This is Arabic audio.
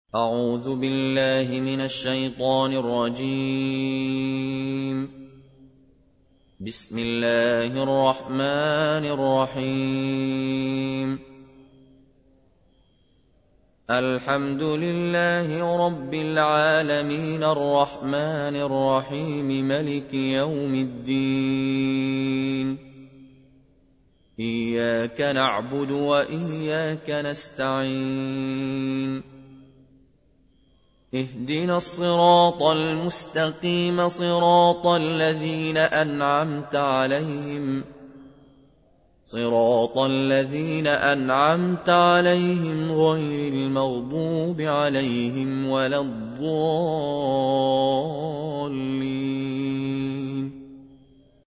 أعوذ بالله من الشيطان الرجيم. بسم الله الرحمن الرحيم. الحمد لله رب العالمين الرحمن الرحيم ملك يوم الدين. إياك نعبد وإياك نستعين. اهدنا الصراط المستقيم صراط الذين أنعمت عليهم غير المغضوب عليهم ولا الضالين.